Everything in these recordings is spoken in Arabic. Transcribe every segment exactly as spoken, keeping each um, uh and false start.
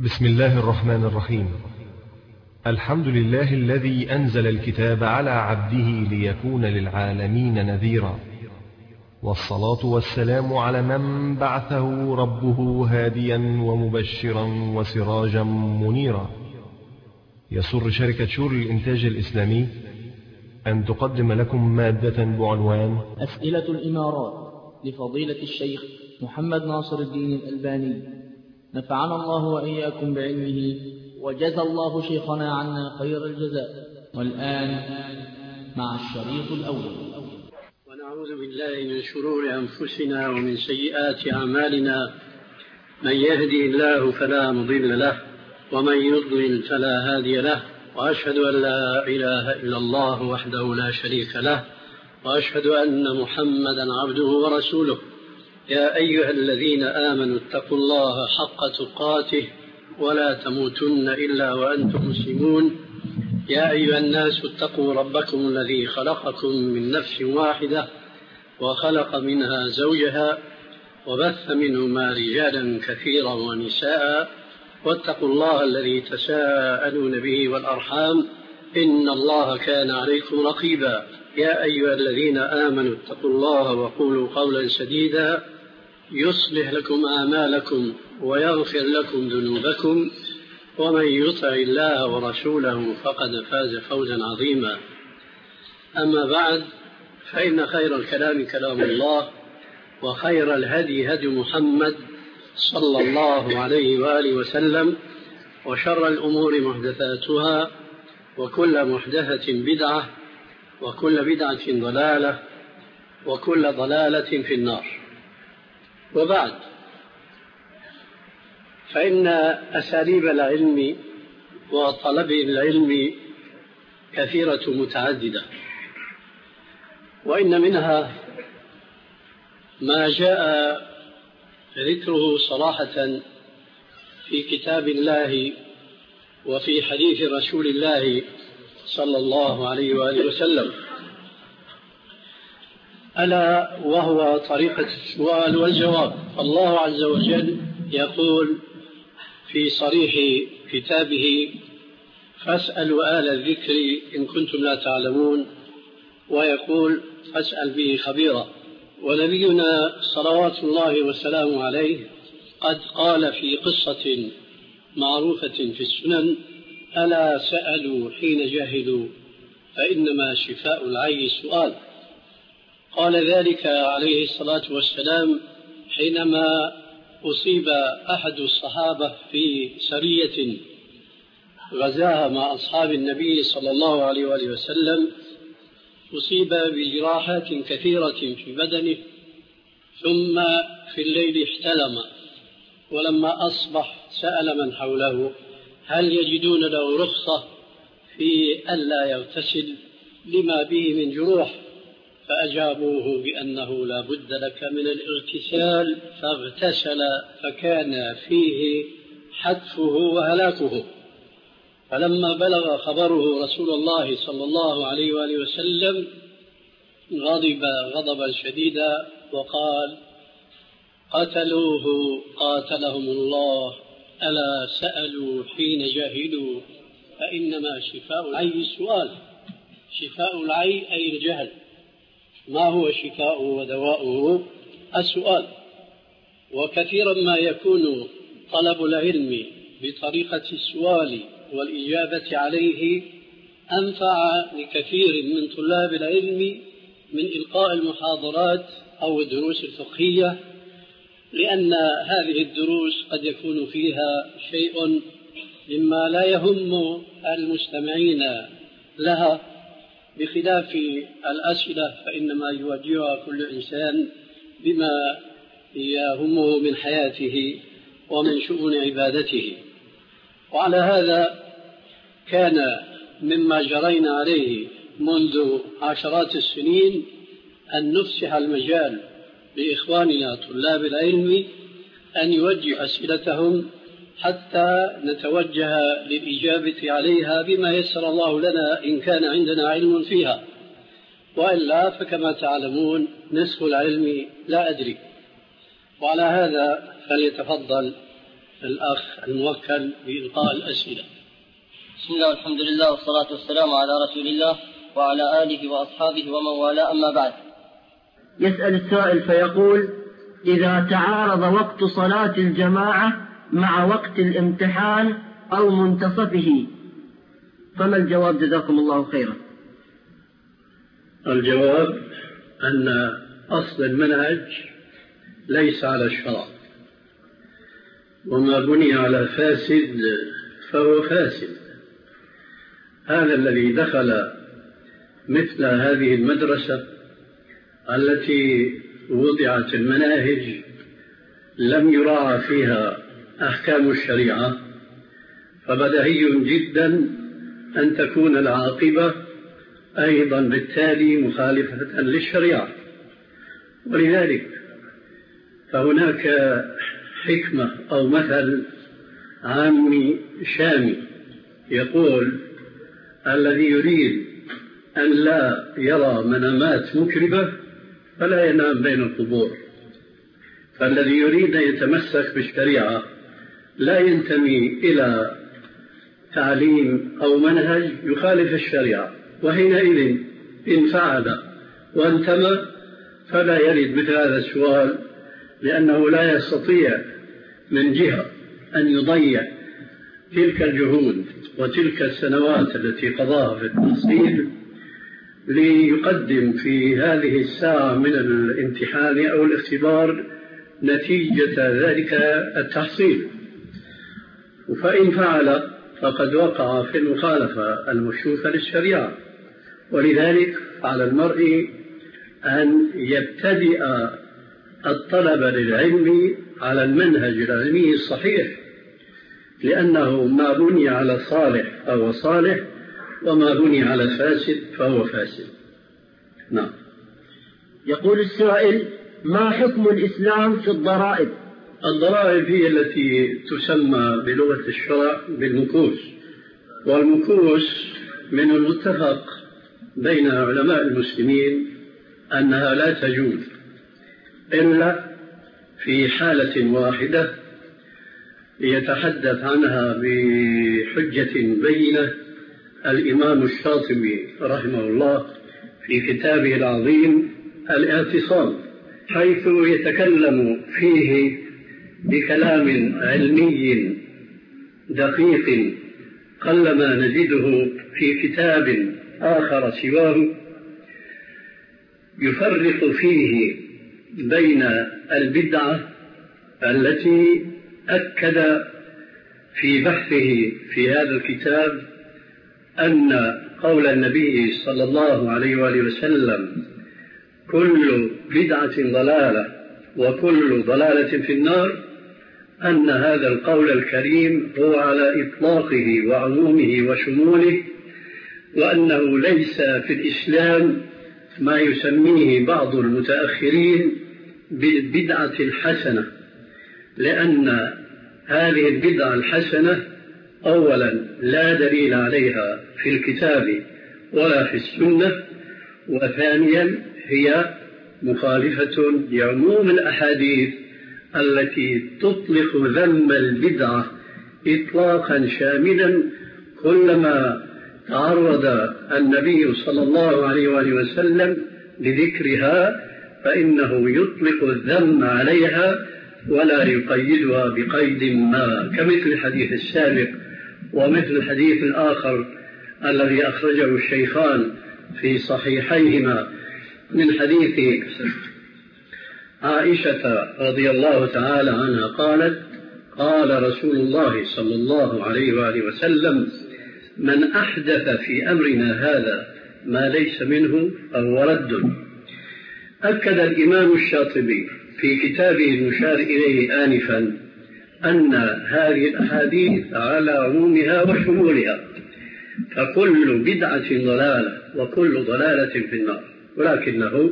بسم الله الرحمن الرحيم. الحمد لله الذي أنزل الكتاب على عبده ليكون للعالمين نذيرا، والصلاة والسلام على من بعثه ربه هاديا ومبشرا وسراجا منيرا. يسر شركة شور الإنتاج الإسلامي أن تقدم لكم مادة بعنوان أسئلة الإمارات لفضيلة الشيخ محمد ناصر الدين الألباني، نفعنا الله وإياكم بعلمه وجزى الله شيخنا عنا خير الجزاء. والآن مع الشريط الأول. ونعوذ بالله من شرور أنفسنا ومن سيئات أعمالنا، من يهدي الله فلا مضل له ومن يضلل فلا هادي له، وأشهد أن لا إله إلا الله وحده لا شريك له، وأشهد أن محمدا عبده ورسوله. يا أيها الذين آمنوا اتقوا الله حق تقاته ولا تموتن إلا وأنتم مسلمون. يا أيها الناس اتقوا ربكم الذي خلقكم من نفس واحدة وخلق منها زوجها وبث منهما رجالا كثيرا ونساء، واتقوا الله الذي تساءلون به والأرحام إن الله كان عليكم رقيبا. يا أيها الذين آمنوا اتقوا الله وقولوا قولا سديدا يصلح لكم أعمالكم ويغفر لكم ذنوبكم، ومن يطع الله ورسوله فقد فاز فوزا عظيما. أما بعد، فإن خير الكلام كلام الله، وخير الهدي هدي محمد صلى الله عليه وآله وسلم، وشر الأمور محدثاتها، وكل محدثة بدعة، وكل بدعة ضلالة، وكل ضلالة في النار. وبعد، فإن أساليب العلم وطلب العلم كثيرة متعددة، وإن منها ما جاء ذكره صراحة في كتاب الله وفي حديث رسول الله صلى الله عليه وآله وسلم، ألا وهو طريقة السؤال والجواب. الله عز وجل يقول في صريح كتابه: فاسألوا آل الذكر إن كنتم لا تعلمون، ويقول: فاسأل به خبيرا. ونبينا صلوات الله وسلامه عليه قد قال في قصة معروفة في السنن: ألا سألوا حين جاهلوا فإنما شفاء العي السؤال. قال ذلك عليه الصلاة والسلام حينما أصيب أحد الصحابة في سرية غزاها مع أصحاب النبي صلى الله عليه وآله وسلم، أصيب بجراحات كثيرة في بدنه، ثم في الليل احتلم، ولما أصبح سأل من حوله هل يجدون له رخصة في ألا يغتسل لما به من جروح، فأجابوه بأنه لا بد لك من الاغتسال، فاغتسل فكان فيه حتفه وهلاكه. فلما بلغ خبره رسول الله صلى الله عليه وآله وسلم غضب غضبا شديدا وقال: قتلوه قاتلهم الله، ألا سألوا حين جاهلوا فإنما شفاء العي السؤال. شفاء العي أي الجهل. ما هو شفاء ودواؤه؟ السؤال. وكثيرا ما يكون طلب العلم بطريقة السؤال والإجابة عليه أنفع لكثير من طلاب العلم من إلقاء المحاضرات أو الدروس الفقهية، لأن هذه الدروس قد يكون فيها شيء مما لا يهم المستمعين لها، بخلاف الأسئلة فإنما يواجهها كل إنسان بما يهمه من حياته ومن شؤون عبادته. وعلى هذا كان مما جرينا عليه منذ عشرات السنين أن نفسح المجال لإخواننا طلاب العلم أن يوجه أسئلتهم حتى نتوجه للإجابة عليها بما يسر الله لنا إن كان عندنا علم فيها، وإلا فكما تعلمون نصف العلم لا أدري. وعلى هذا فليتفضل الأخ الموكل بإلقاء الأسئلة. بسم الله والحمد لله والصلاة والسلام على رسول الله وعلى آله وأصحابه ومن والاه، أما بعد. يسأل السائل فيقول: إذا تعارض وقت صلاة الجماعة مع وقت الامتحان أو منتصفه فما الجواب جزاكم الله خيرا؟ الجواب أن أصل المنهج ليس على الشرع، وما بني على فاسد فهو فاسد. هذا الذي دخل مثل هذه المدرسة التي وضعت المناهج لم يراعى فيها أحكام الشريعة، فبديهي جدا أن تكون العاقبة أيضا بالتالي مخالفة للشريعة. ولذلك فهناك حكمة أو مثل عامي شامي يقول: الذي يريد أن لا يرى منامات مكربة فلا ينام بين القبور. فالذي يريد أن يتمسك بالشريعة لا ينتمي إلى تعليم أو منهج يخالف الشريعة، وحينئذ إن فعل وانتمى فلا يرد مثل هذا السؤال، لأنه لا يستطيع من جهة أن يضيع تلك الجهود وتلك السنوات التي قضاها في التحصيل ليقدم في هذه الساعة من الامتحان أو الاختبار نتيجة ذلك التحصيل. فإن فعل فقد وقع في المخالفة المشوفة للشريعة. ولذلك على المرء أن يبتدئ الطلب للعلم على المنهج العلمي الصحيح، لأنه ما بني على صالح فهو صالح، وما بني على فاسد فهو فاسد. نعم. يقول السائل: ما حكم الإسلام في الضرائب؟ الضرائب هي التي تسمى بلغة الشرع بالمكوس، والمكوس من المتفق بين علماء المسلمين أنها لا تجوز إلا في حالة واحدة يتحدث عنها بحجة بينة الإمام الشاطبي رحمه الله في كتابه العظيم الاعتصام، حيث يتكلم فيه بكلام علمي دقيق قلما نجده في كتاب آخر سواه، يفرق فيه بين البدعة التي أكد في بحثه في هذا الكتاب أن قول النبي صلى الله عليه وآله وسلم: كل بدعة ضلالة وكل ضلالة في النار، أن هذا القول الكريم هو على إطلاقه وعمومه وشموله، وأنه ليس في الإسلام ما يسميه بعض المتأخرين بالبدعة الحسنة، لأن هذه البدعة الحسنة أولا لا دليل عليها في الكتاب ولا في السنة، وثانيا هي مخالفة لعموم الأحاديث التي تطلق ذم البدعة إطلاقا شاملا. كلما تعرض النبي صلى الله عليه وآله وسلم لذكرها فإنه يطلق الذم عليها ولا يقيدها بقيد ما، كمثل الحديث السابق ومثل الحديث الآخر الذي أخرجه الشيخان في صحيحيهما من حديث عائشة رضي الله تعالى عنها قالت: قال رسول الله صلى الله عليه وآله وسلم: من أحدث في أمرنا هذا ما ليس منه فهو رد. أكد الإمام الشاطبي في كتابه المشار إليه آنفا أن هذه الأحاديث على عمومها وشمولها، فكل بدعة ضلالة وكل ضلالة في النار. ولكنه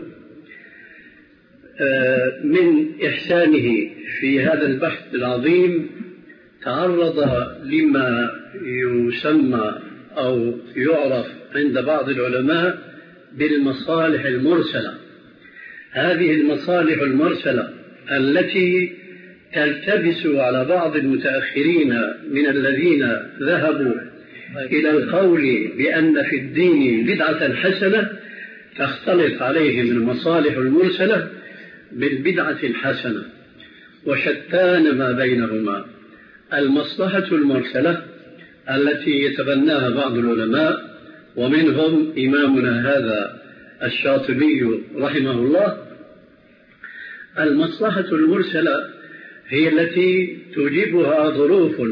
من إحسانه في هذا البحث العظيم تعرض لما يسمى أو يعرف عند بعض العلماء بالمصالح المرسلة. هذه المصالح المرسلة التي تلتبس على بعض المتأخرين من الذين ذهبوا إلى القول بأن في الدين بدعة حسنة، تختلط عليهم المصالح المرسلة بالبدعة الحسنة، وشتان ما بينهما. المصلحة المرسلة التي يتبناها بعض العلماء ومنهم إمامنا هذا الشاطبي رحمه الله، المصلحة المرسلة هي التي توجبها ظروف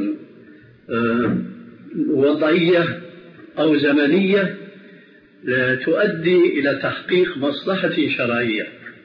وضعية أو زمنية تؤدي إلى تحقيق مصلحة شرعية،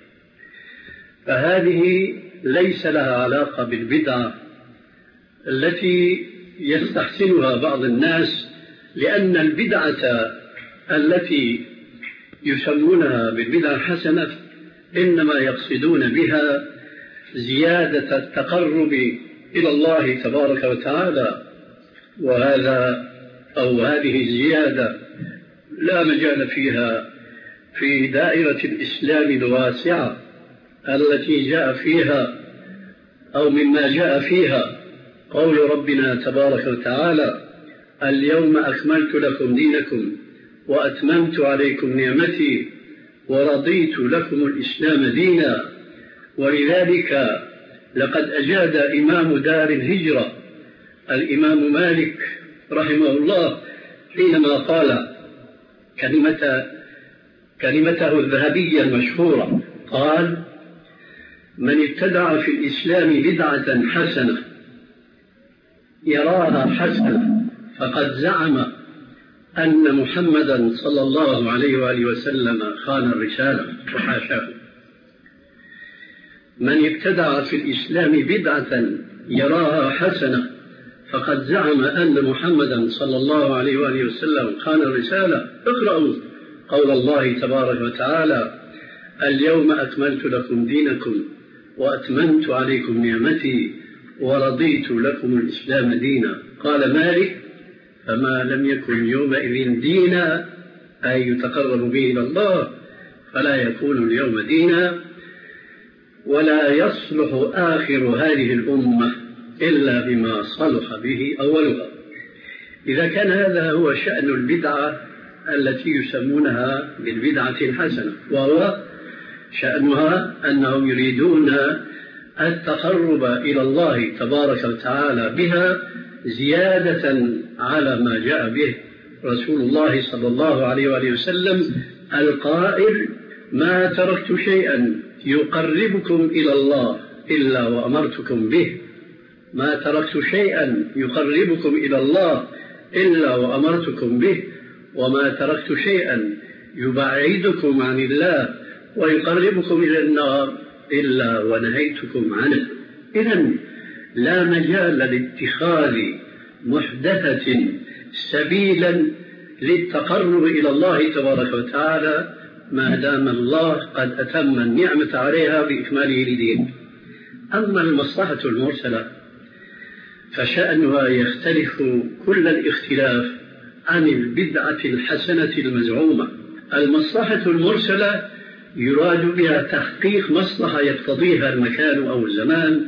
فهذه ليس لها علاقة بالبدعة التي يستحسنها بعض الناس، لأن البدعة التي يسمونها بالبدعة الحسنة إنما يقصدون بها زيادة التقرب إلى الله تبارك وتعالى، وهذا أو هذه الزيادة لا مجال فيها في دائرة الإسلام الواسعة التي جاء فيها أو مما جاء فيها قول ربنا تبارك وتعالى: اليوم أكملت لكم دينكم وأتممت عليكم نعمتي ورضيت لكم الإسلام دينا. ولذلك لقد أجاد إمام دار الهجرة الإمام مالك رحمه الله حينما قال كلمة كلمته الذهبية المشهورة، قال: من ابتدع في الإسلام بدعة حسنة يراها حسنة فقد زعم أن محمدا صلى الله عليه وآله وسلم خان الرسالة، وحاشاه. من ابتدع في الإسلام بدعة يراها حسنة فقد زعم أن محمدا صلى الله عليه وآله وسلم خان الرسالة. اقرأوا قول الله تبارك وتعالى: اليوم أكملت لكم دينكم وأتممت عليكم نعمتي ورضيت لكم الإسلام دينا. قال مالك: فما لم يكن يومئذ دينا أي يتقرب به إلى الله فلا يكون اليوم دينا، ولا يصلح آخر هذه الأمة إلا بما صلح به أولها. إذا كان هذا هو شأن البدعة التي يسمونها بالبدعة الحسنة، وهو شأنها أنهم يريدون التقرب إلى الله تبارك وتعالى بها زيادة على ما جاء به رسول الله صلى الله عليه وآله وسلم القائل: ما تركت شيئا يقربكم إلى الله إلا وأمرتكم به. ما تركت شيئا يقربكم إلى الله إلا وأمرتكم به، وما تركت شيئا يبعدكم عن الله ويقربكم إلى النار إلا ونهيتكم عنه. إذن لا مجال لاتخاذ محدثة سبيلا للتقرب إلى الله تبارك وتعالى ما دام الله قد أتم النعمة عليها بإكماله لدين. أما المصلحة المرسلة فشأنها يختلف كل الاختلاف عن البدعة الحسنة المزعومة. المصلحة المرسلة يراد بها تحقيق مصلحة يقتضيها المكان أو الزمان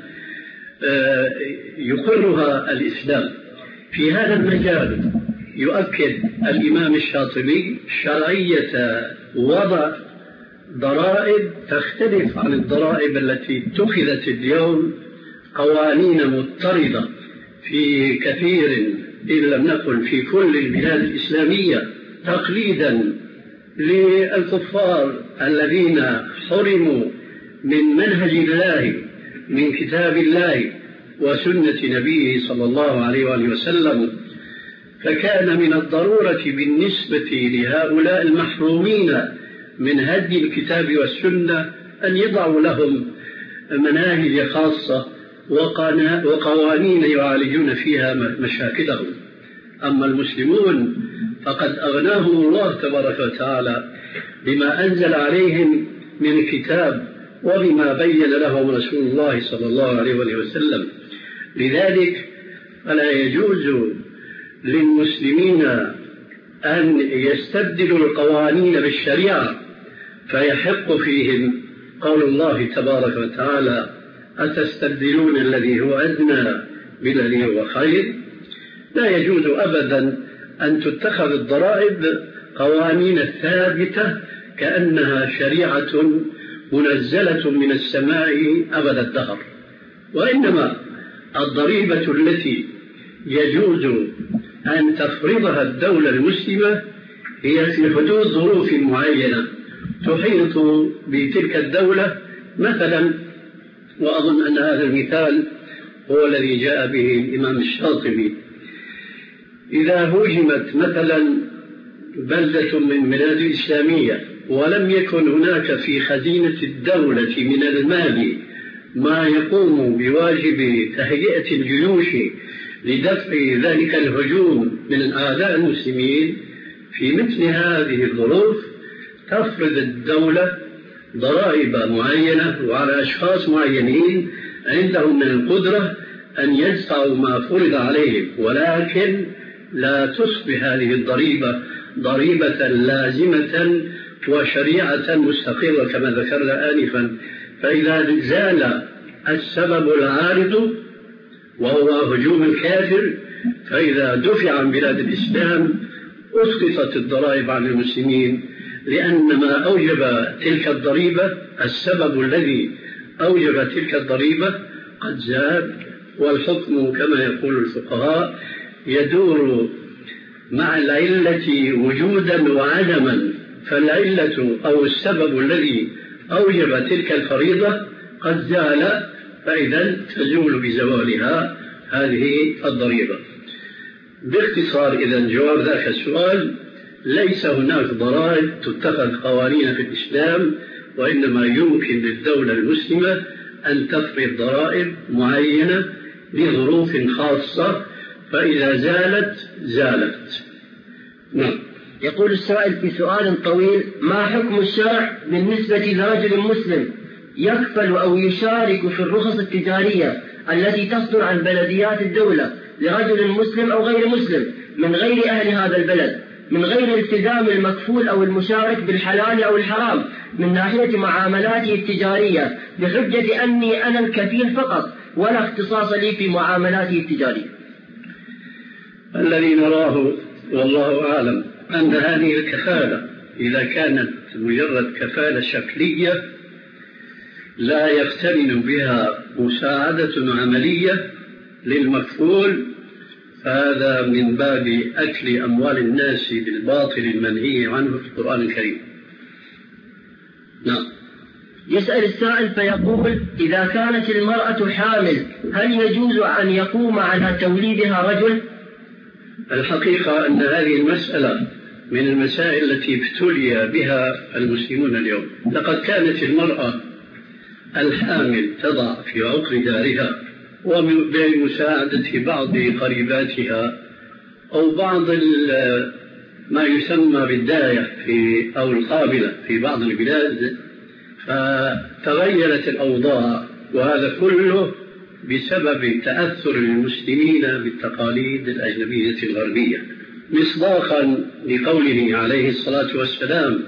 يقرها الإسلام. في هذا المجال يؤكد الإمام الشاطبي شرعية وضع ضرائب تختلف عن الضرائب التي اتخذت اليوم، قوانين مضطردة في كثير إن لم نقل في كل البلاد الإسلامية، تقليدا للكفار الذين حرموا من منهج الله من كتاب الله وسنة نبيه صلى الله عليه وآله وسلم. فكان من الضرورة بالنسبة لهؤلاء المحرومين من هدي الكتاب والسنة أن يضعوا لهم مناهج خاصة وقوانين يعالجون فيها مشاكلهم. أما المسلمون فقد أغناهم الله تبارك وتعالى بما أنزل عليهم من كتاب وبما بين لهم رسول الله صلى الله عليه وسلم. لذلك فلا يجوز للمسلمين أن يستبدلوا القوانين بالشريعة، فيحق فيهم قول الله تبارك وتعالى: أتستبدلون الذي هو أدنى بالذي هو خير؟ لا يجوز أبدا أن تتخذ الضرائب قوانين ثابتة كأنها شريعة منزلة من السماء أبد الدهر، وإنما الضريبة التي يجوز أن تفرضها الدولة المسلمة هي في حدود ظروف معينة تحيط بتلك الدولة. مثلا، وأظن أن هذا المثال هو الذي جاء به الإمام الشاطبي، إذا هجمت مثلا بلدة من بلاد الإسلامية ولم يكن هناك في خزينة الدولة من المال ما يقوم بواجب تهيئة الجيوش لدفع ذلك الهجوم من أعداء المسلمين، في مثل هذه الظروف تفرض الدولة ضرائب معينة وعلى أشخاص معينين عندهم من القدرة أن يدفعوا ما فرض عليهم، ولكن لا تصبح هذه الضريبة ضريبة لازمة وشريعة مستقرة كما ذكرنا آنفا. فإذا زال السبب العارض وهو هجوم الكافر، فإذا دفع عن بلاد الإسلام أسقطت الضرائب عن المسلمين، لأن ما أوجب تلك الضريبة، السبب الذي أوجب تلك الضريبة قد زال، والحكم كما يقول الفقهاء يدور مع العلة وجودا وعدما. فالعلة أو السبب الذي أوجب تلك الفريضة قد زال، فإذا تزول بزوالها هذه الضريبة. باختصار إذن جواب ذاك السؤال، ليس هناك ضرائب تتخذ قوانين في الإسلام، وإنما يمكن للدولة المسلمة أن تفرض ضرائب معينة لظروف خاصة، فإذا زالت زالت. نعم. يقول السائل في سؤال طويل: ما حكم الشرع بالنسبة لرجل مسلم يكفل أو يشارك في الرخص التجارية التي تصدر عن بلديات الدولة لرجل مسلم أو غير مسلم من غير أهل هذا البلد، من غير التزام المكفول أو المشارك بالحلال أو الحرام من ناحية معاملاته التجارية، بحجة أني أنا الكفيل فقط ولا اختصاص لي في معاملاته التجارية؟ الذي نراه والله أعلم أن هذه الكفالة إذا كانت مجرد كفالة شكلية لا يقترن بها مساعدة عملية للمكفول، فهذا من باب أكل أموال الناس بالباطل المنهي عنه في القرآن الكريم. نعم. يسأل السائل فيقول: إذا كانت المرأة حامل هل يجوز أن يقوم على توليدها رجل؟ الحقيقة أن هذه المسألة من المسائل التي ابتلي بها المسلمون اليوم. لقد كانت المرأة الحامل تضع في عقر دارها وبمساعدة بعض قريباتها أو بعض ما يسمى بالداية في أو القابلة في بعض البلاد، فتغيرت الأوضاع، وهذا كله بسبب تأثر المسلمين بالتقاليد الأجنبية الغربية، مصداقا لقوله عليه الصلاة والسلام: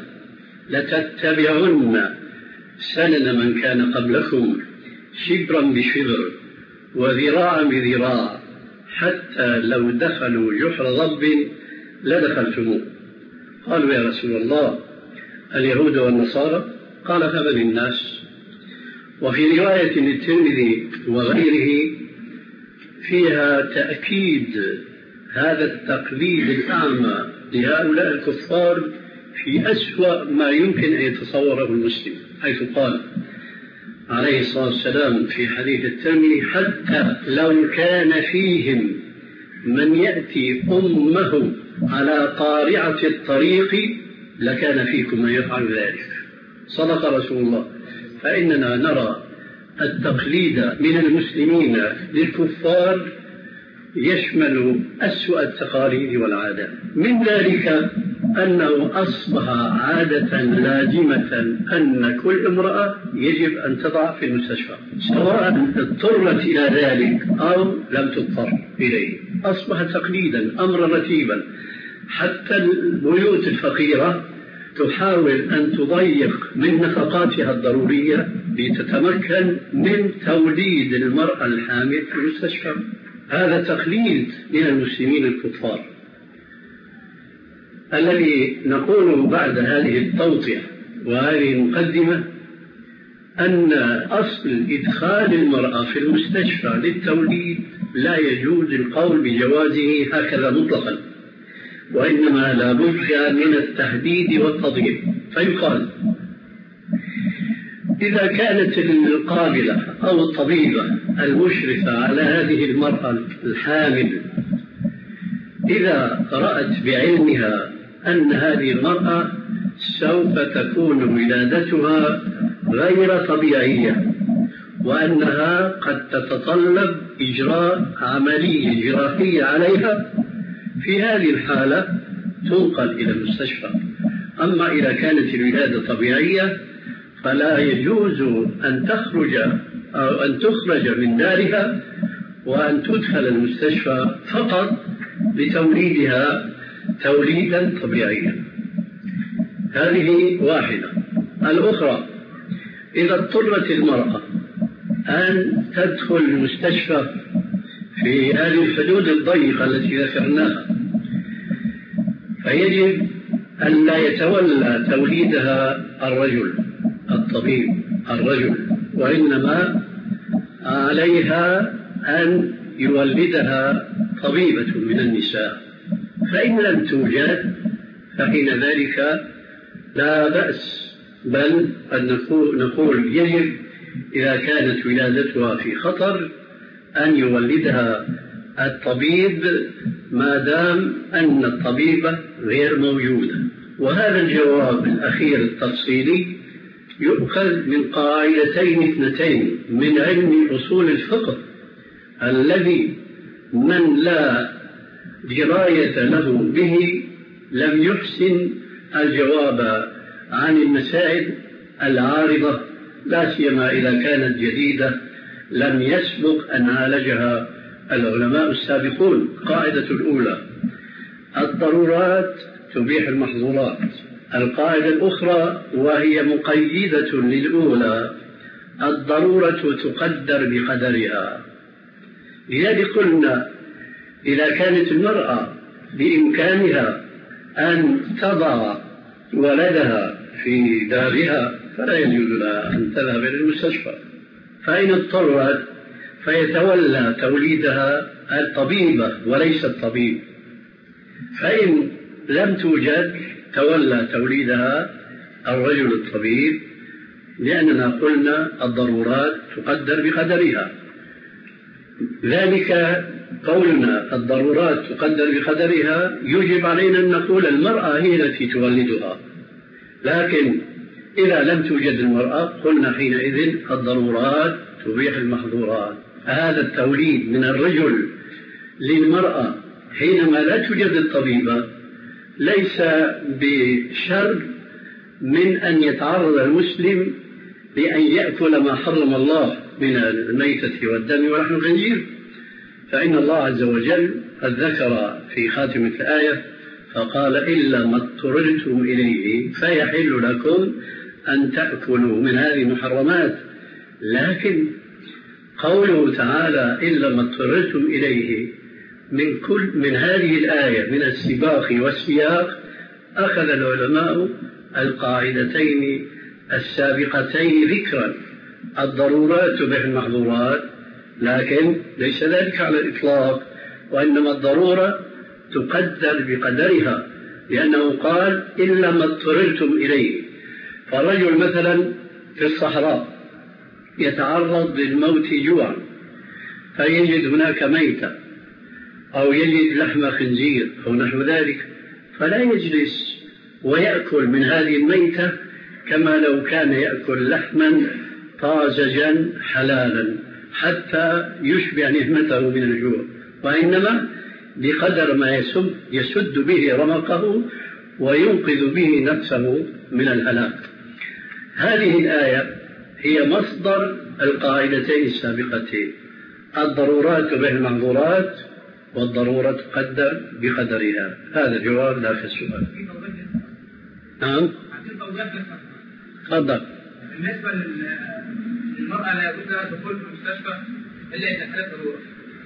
لتتبعن سنن من كان قبلكم شبرا بشبر وذراعا بذراع حتى لو دخلوا جحر ضب لدخلتموه. قالوا: يا رسول الله، اليهود والنصارى؟ قال: فمن الناس؟ وفي رواية للترمذي وغيره فيها تأكيد هذا التقليد الأعمى لهؤلاء الكفار في أسوأ ما يمكن أن يتصوره المسلم، حيث قال عليه الصلاة والسلام في حديث الترمذي: حتى لو كان فيهم من يأتي أمه على قارعة الطريق لكان فيكم من يفعل ذلك. صدق رسول الله. فإننا نرى التقليد من المسلمين للكفار يشمل أسوأ التقاليد والعادات، من ذلك أنه أصبح عادة لازمة أن كل امرأة يجب أن تضع في المستشفى، سواء اضطرت إلى ذلك أو لم تضطر إليه. أصبح تقليدا، أمرا رتيبا. حتى البيوت الفقيرة تحاول أن تضيق من نفقاتها الضرورية لتتمكن من توليد المرأة الحامل في المستشفى. هذا تقليد من المسلمين الكفار. الذي نقول بعد هذه التوطئة وهذه المقدمة أن أصل إدخال المرأة في المستشفى للتوليد لا يجوز القول بجوازه هكذا مطلقا، وإنما لا بد من التحديد والتضييق. فيقال إذا كانت القابلة أو الطبيبة المشرفة على هذه المرأة الحامل إذا رأت بعلمها أن هذه المرأة سوف تكون ولادتها غير طبيعية وأنها قد تتطلب إجراء عملية جراحية عليها، في هذه الحالة تنقل إلى المستشفى. أما إذا كانت الولادة طبيعية فلا يجوز أن تخرج أو أن تخرج من دارها وأن تدخل المستشفى فقط لتوليدها توليدا طبيعيا. هذه واحدة. الأخرى، إذا اضطرت المرأة أن تدخل المستشفى في هذه الحدود الضيقة التي ذكرناها، فيجب أن لا يتولى توليدها الرجل الطبيب الرجل، وإنما عليها أن يولدها طبيبة من النساء. فإن لم توجد فحين ذلك لا بأس، بل أن نقول يجب إذا كانت ولادتها في خطر أن يولدها الطبيب ما دام أن الطبيبة غير موجودة. وهذا الجواب الأخير التفصيلي يؤخذ من قاعدتين اثنتين من علم أصول الفقه، الذي من لا دراية له به لم يحسن الجواب عن المسائل العارضة، لا سيما إذا كانت جديدة لم يسبق أن عالجها العلماء السابقون. القاعدة الأولى: الضرورات تبيح المحظورات. القاعدة الأخرى وهي مقيدة للأولى: الضرورة تقدر بقدرها. لذلك قلنا إذا كانت المرأة بإمكانها أن تضع ولدها في دارها فلا يجوز لها أن تذهب إلى المستشفى، فإن اضطرت فيتولى توليدها الطبيبة وليس الطبيب، فإن لم توجد تولى توليدها الرجل الطبيب، لأننا قلنا الضرورات تقدر بقدرها. ذلك قولنا الضرورات تقدر بقدرها يجب علينا أن نقول المرأة هي التي تولدها، لكن إذا لم توجد المرأة قلنا حينئذ الضرورات تبيح المحظورات. هذا التوليد من الرجل للمرأة حينما لا توجد الطبيبة ليس بشر من أن يتعرض المسلم لأن يأكل ما حرم الله من الميتة والدم ولحم الخنزير، فإن الله عز وجل قد ذكر في خاتمة الآية فقال: إلا ما اضطررتم إليه فيحل لكم أن تأكلوا من هذه المحرمات. لكن قوله تعالى إلا ما اضطررتم إليه من كل من هذه الآية من السباق والسياق أخذ العلماء القاعدتين السابقتين ذكرا: الضرورات تبيح المحظورات، لكن ليس ذلك على الإطلاق، وإنما الضرورة تقدر بقدرها، لأنه قال إلا ما اضطررتم إليه. فالرجل مثلا في الصحراء يتعرض للموت جوعا فيجد هناك ميتة أو يجد لحم خنزير أو نحو ذلك، فلا يجلس ويأكل من هذه الميتة كما لو كان يأكل لحما طازجا حلالا حتى يشبع نهمته من الجوع، وإنما بقدر ما يسد, يسد به رمقه وينقذ به نفسه من الهلاك. هذه الآية هي مصدر القاعدتين السابقتين: الضرورات تبيح المحظورات والضرورة تقدر بقدرها. هذا جواب لا في السؤال. نعم تفضل. بالنسبة للمرأة لا يجوز لها الدخول في المستشفى إلا إذا حالة ضرورة.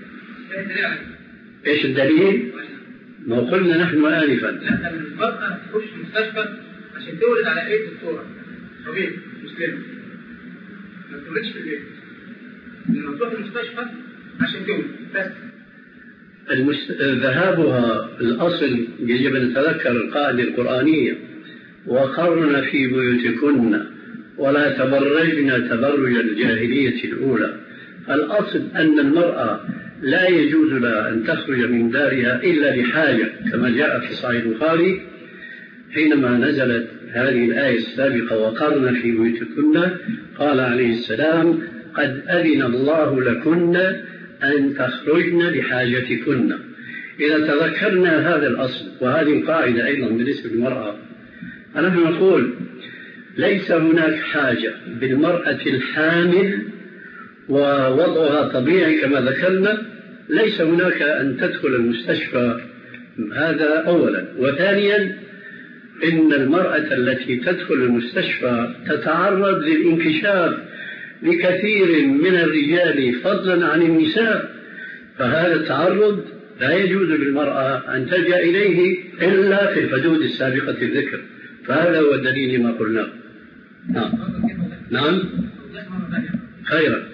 إيش الدليل؟ ما قلنا نحن آنفا. لا، المرأة تخش المستشفى عشان تولد على أي دكتورة طبيب مسلم. ما تولدش في البيت. لما تروح المستشفى عشان تولد بس. المست... ذهابها الأصل يجب أن نتذكر القاعدة القرآنية: وقرن في بيوتكن ولا تبرجن تبرج الجاهلية الأولى. الأصل أن المرأة لا يجوز لها أن تخرج من دارها إلا لحاجة، كما جاء في صحيح البخاري حينما نزلت هذه الآية السابقة: وقرن في بيوتكن، قال عليه السلام: قد أذن الله لكن أن تخرجن لحاجتكن. إذا تذكرنا هذا الأصل وهذه القاعدة أيضا بالنسبة للمرأة، نحن نقول ليس هناك حاجة بالمرأة الحامل ووضعها طبيعي كما ذكرنا، ليس هناك أن تدخل المستشفى. هذا أولا. وثانيا، إن المرأة التي تدخل المستشفى تتعرض للانكشاف لكثير من الرجال فضلا عن النساء، فهذا التعرض لا يجوز للمرأة أن تلجأ إليه إلا في الحدود السابقة الذكر. فهذا هو الدليل ما قلناه. نعم نعم خيرا.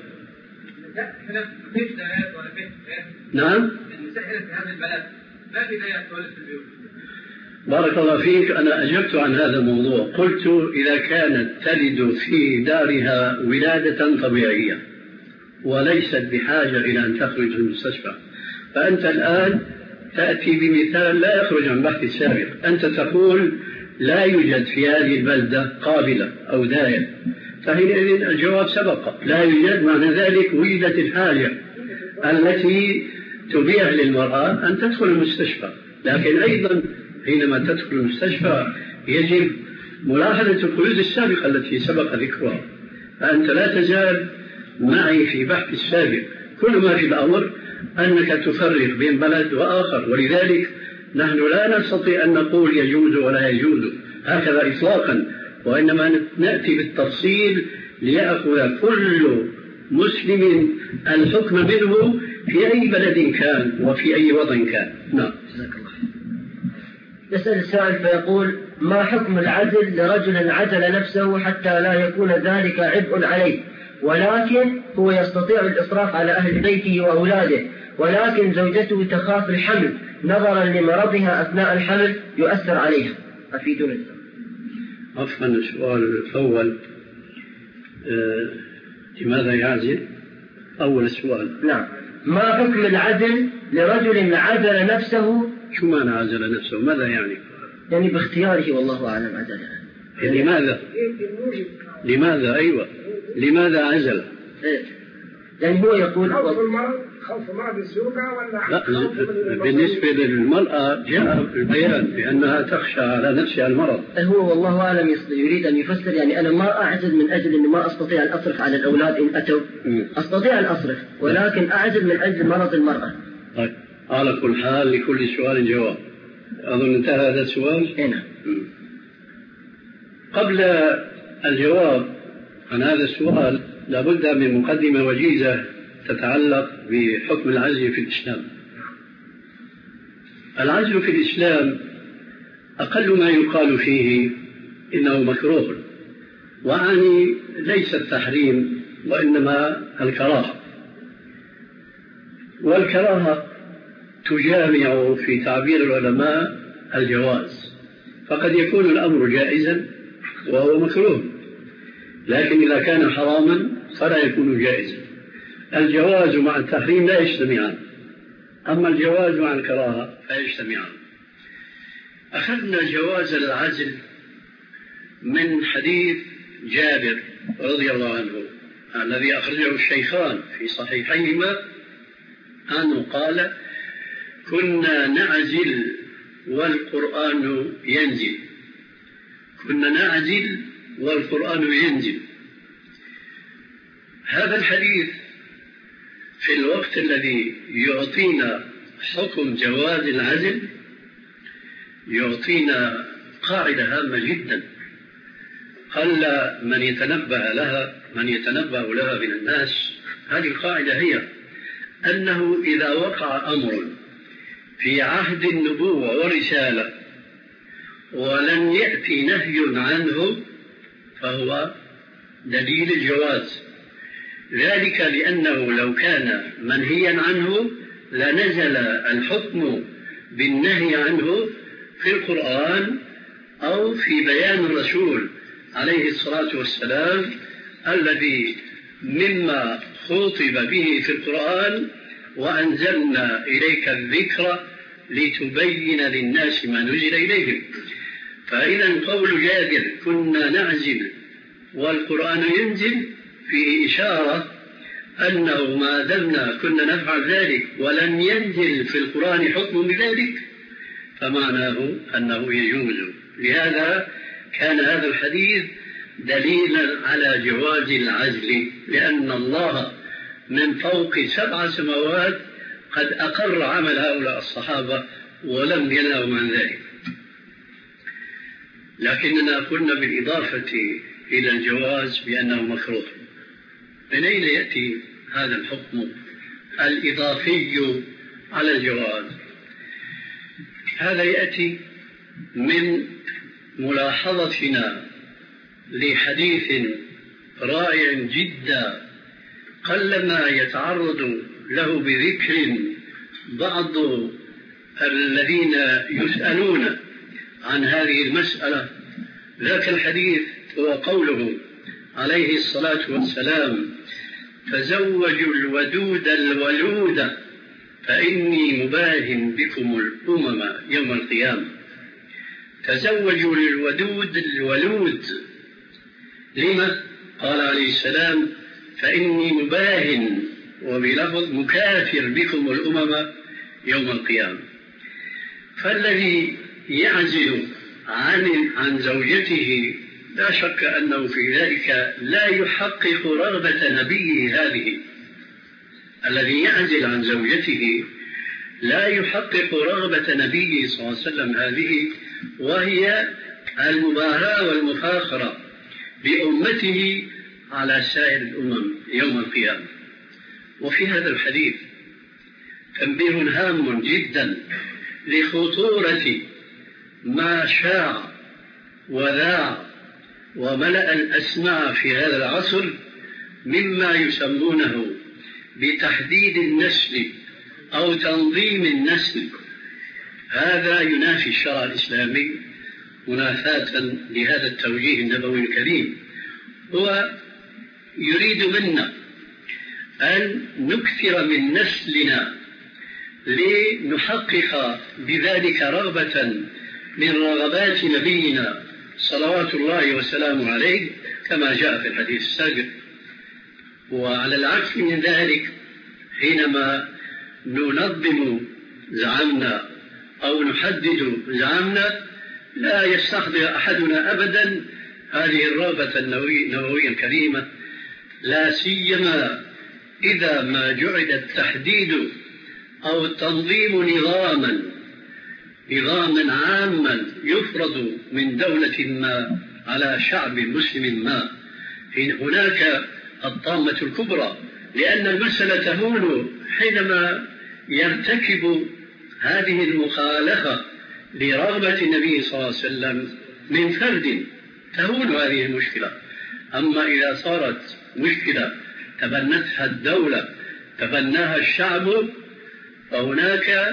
نعم ما في داعي تولد في البيوت. بارك الله فيك. أنا أجبت عن هذا الموضوع، قلت إذا كانت تلد في دارها ولادة طبيعية وليست بحاجة إلى أن تخرج من المستشفى، فأنت الآن تأتي بمثال لا يخرج عن بحث السابق. أنت تقول لا يوجد في هذه البلدة قابلة أو داية، فحينئذ الجواب سبق، لا يوجد، معنى ذلك وجدت الحاجة التي تبيح للمرأة أن تدخل المستشفى. لكن أيضا حينما تدخل المستشفى يجب ملاحظة القيود السابقة التي سبق ذكرها. فأنت لا تزال معي في بحث السابق. كل ما في الأمر أنك تفرق بين بلد وآخر، ولذلك نحن لا نستطيع أن نقول يجوز ولا يجوز هكذا إطلاقا، وإنما نأتي بالتفصيل ليأخذ كل مسلم الحكم منه في أي بلد كان وفي أي وضع كان. نعم. يسأل السائل فيقول: ما حكم العزل لرجل عزل نفسه حتى لا يكون ذلك عبء عليه، ولكن هو يستطيع الإصراف على أهل بيته وأولاده، ولكن زوجته تخاف الحمل نظرا لمرضها أثناء الحمل يؤثر عليها، أفيدنا. عفوا، السؤال الأول أه لماذا يعزل؟ أول السؤال. نعم. ما حكم العزل لرجل عزل نفسه؟ شو معنى عزل نفسه؟ ماذا يعني؟ يعني باختياره والله أعلم عزل. يعني لماذا؟ لماذا؟ أيوة، لماذا عزل؟ إيه؟ يعني هو يقول خوف المرض، خوف مرض الزوجة ولا؟ لا، بالنسبة للمرأة جاء البيان بأنها تخشى على نفسها المرض. هو والله أعلم يريد أن يفسر يعني أنا ما أعزل من أجل أني ما أستطيع أن أصرف على الأولاد إن أتوا، أستطيع أن أصرف، ولكن أعزل من أجل مرض المرأة. طيب، على كل حال لكل سؤال جواب. أظن انتهى هذا السؤال. هنا. قبل الجواب عن هذا السؤال لابد من مقدمة وجيزة تتعلق بحكم العزل في الإسلام. العزل في الإسلام أقل ما يقال فيه إنه مكروه، وعني ليس التحريم وإنما الكراهة، والكراهة تجامع في تعبير العلماء الجواز، فقد يكون الأمر جائزا وهو مكروه، لكن إذا كان حراما فلا يكون جائزا. الجواز مع التحريم لا يجتمعان، أما الجواز مع الكراهة فيجتمعان. أخذنا جواز العزل من حديث جابر رضي الله عنه الذي أخرجه الشيخان في صحيحيهما أنه قال: كنا نعزل والقرآن ينزل. كنا نعزل والقرآن ينزل. هذا الحديث في الوقت الذي يعطينا حكم جواز العزل يعطينا قاعدة هامة جدا، قل من يتنبه لها من يتنبه لها من الناس. هذه القاعدة هي أنه إذا وقع أمر في عهد النبوة والرسالة ولم يأتي نهي عنه فهو دليل الجواز، ذلك لأنه لو كان منهيا عنه لنزل الحكم بالنهي عنه في القرآن أو في بيان الرسول عليه الصلاة والسلام الذي مما خطب به في القرآن وأنزلنا إليك الذكر لتبين للناس ما نزل إليهم. فإذا قول جابر كنا نعزل والقرآن ينزل فيه إشارة أنه ما دمنا كنا نفعل ذلك ولم ينزل في القرآن حكم بذلك فمعناه أنه يجوز. لهذا كان هذا الحديث دليلا على جواز العزل، لأن الله من فوق سبع سماوات قد أقر عمل هؤلاء الصحابة ولم ينهوا عن ذلك. لكننا قلنا بالإضافة إلى الجواز بأنه مكروه. من أين يأتي هذا الحكم الإضافي على الجواز؟ هذا يأتي من ملاحظتنا لحديث رائع جدا قلما يتعرض له بذكر بعض الذين يسألون عن هذه المسألة. ذاك الحديث هو قوله عليه الصلاة والسلام: تزوجوا الودود الولود فإني مباهن بكم الأمم يوم القيامة. تزوجوا الودود الولود. لما؟ قال عليه السلام: فإني مباهن وبلفظ مكافر بكم الأمم يوم القيامة. فالذي يعزل عن عن زوجته لا شك أنه في ذلك لا يحقق رغبة نبيه هذه. الذي يعزل عن زوجته لا يحقق رغبة نبيه صلى الله عليه وسلم هذه، وهي المباهاة والمفاخرة بأمته على سائر الأمم يوم القيامة. وفي هذا الحديث تنبيه هام جدا لخطورة ما شاع وذاع وملأ الأسماع في هذا العصر مما يسمونه بتحديد النسل أو تنظيم النسل. هذا ينافي الشرع الإسلامي منافاة لهذا التوجيه النبوي الكريم. هو يريد منا أن نكثر من نسلنا لنحقق بذلك رغبة من رغبات نبينا صلوات الله وسلامه عليه كما جاء في الحديث السابق. وعلى العكس من ذلك حينما ننظم زعمنا أو نحدد زعمنا لا يستحضر أحدنا أبدا هذه الرغبة النبوية الكريمة، لا سيما إذا ما جعل التحديد أو التنظيم نظاما نظاما عاما يفرض من دولة ما على شعب مسلم ما. هناك الطامة الكبرى، لأن المسألة تهون حينما يرتكب هذه المخالفة لرغبة النبي صلى الله عليه وسلم من فرد، تهون هذه المشكلة. أما إذا صارت مشكلة تبنتها الدولة تبناها الشعب فهناك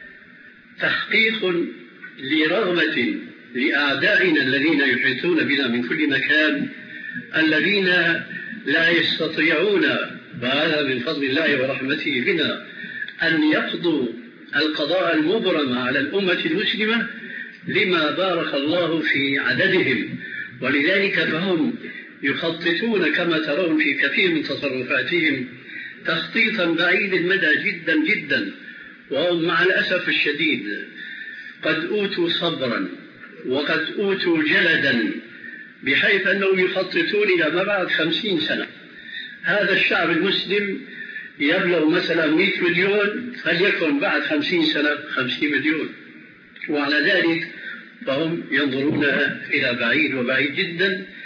تحقيق لرغبة لأعدائنا الذين يحيطون بنا من كل مكان، الذين لا يستطيعون وهذا من فضل الله ورحمته بنا أن يقضوا القضاء المبرم على الأمة المسلمة لما بارك الله في عددهم. ولذلك فهم يخططون كما ترون في كثير من تصرفاتهم تخطيطا بعيد المدى جدا جدا، وهم مع الأسف الشديد قد أوتوا صبرا وقد أوتوا جلدا بحيث أنهم يخططون إلى ما بعد خمسين سنة. هذا الشعب المسلم يبلغ مثلا مئة مليون، فليكن بعد خمسين سنة خمسين مليون. وعلى ذلك فهم ينظرون إلى بعيد وبعيد جدا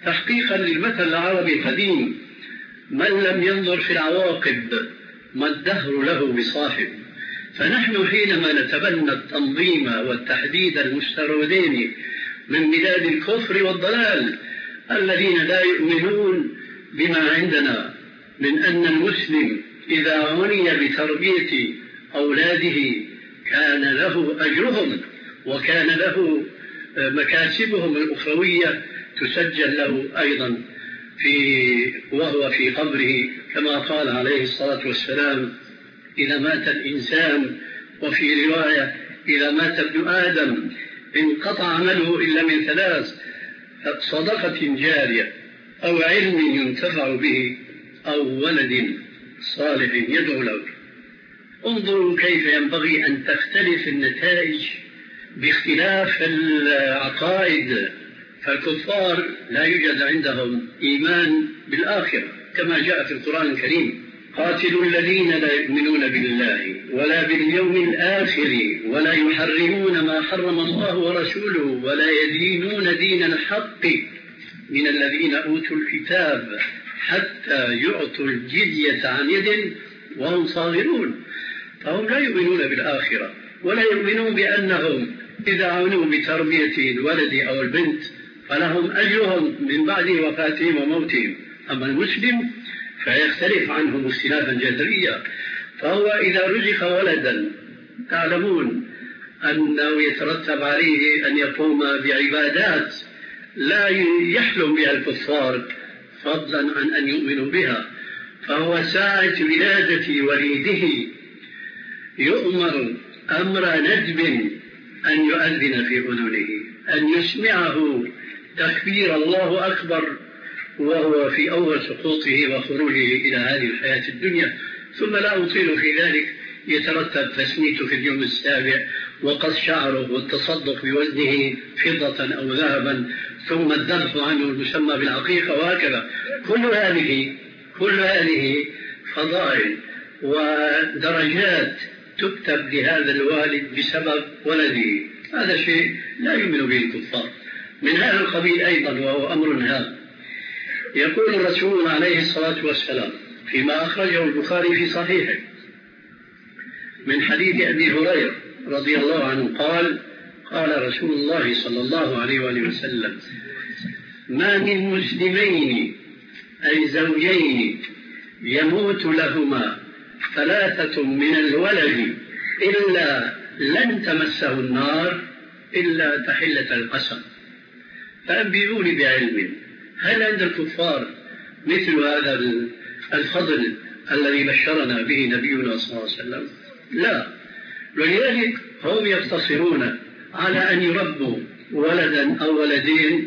تحقيقا للمثل العربي القديم: من لم ينظر في العواقب ما الدهر له بصاحب. فنحن حينما نتبنى التنظيم والتحديد المستوردين من بلاد الكفر والضلال الذين لا يؤمنون بما عندنا من أن المسلم إذا عني بتربية أولاده كان له أجرهم وكان له مكاسبهم الأخروية تسجل له أيضا في وهو في قبره، كما قال عليه الصلاة والسلام: إذا مات الإنسان، وفي رواية: إذا مات ابن آدم انقطع عمله إلا من ثلاث: صدقة جارية أو علم ينتفع به أو ولد صالح يدعو له. انظروا كيف ينبغي أن تختلف النتائج باختلاف العقائد. فالكفار لا يوجد عندهم إيمان بالآخرة كما جاء في القرآن الكريم: قاتلوا الذين لا يؤمنون بالله ولا باليوم الآخر ولا يحرمون ما حرم الله ورسوله ولا يدينون دين الحق من الذين أوتوا الكتاب حتى يعطوا الجزية عن يد وهم صاغرون. فهم لا يؤمنون بالآخرة ولا يؤمنون بأنهم إذا عنوا بتربية الولد أو البنت فلهم أجرهم من بعد وفاتهم وموتهم. أما المسلم فيختلف عنهم اختلافا جذريا. فهو إذا رزق ولدا تعلمون أنه يترتب عليه أن يقوم بعبادات لا يحلم بها الكفار فضلا عن أن يؤمنوا بها. فهو ساعة ولادة وليده يؤمر أمر ندب أن يؤذن في أذنه، أن يسمعه تكبير الله أكبر وهو في أول سقوطه وخروجه إلى هذه الحياة الدنيا. ثم لا أطيل في ذلك، يترتب تسميته في اليوم السابع وقص شعره والتصدق بوزنه فضة أو ذهبا، ثم الذبح عنه المسمى بالعقيقة، وهكذا. كل هذه كل هذه فضائل ودرجات تكتب لهذا الوالد بسبب ولده. هذا شيء لا يؤمن به الكفار. من هذا القبيل أيضا، وهو أمر هام، يقول الرسول عليه الصلاة والسلام فيما أخرجه البخاري في صحيحه من حديث أبي هريرة رضي الله عنه قال: قال رسول الله صلى الله عليه وآله وسلم: ما من مسلمين أي زوجين يموت لهما ثلاثة من الولد إلا لن تمسه النار إلا تحلة القسم. فأنبئوني بعلم، هل عند الكفار مثل هذا الفضل الذي بشرنا به نبينا صلى الله عليه وسلم؟ لا. ولذلك هم يقتصرون على أن يربوا ولدا أو ولدين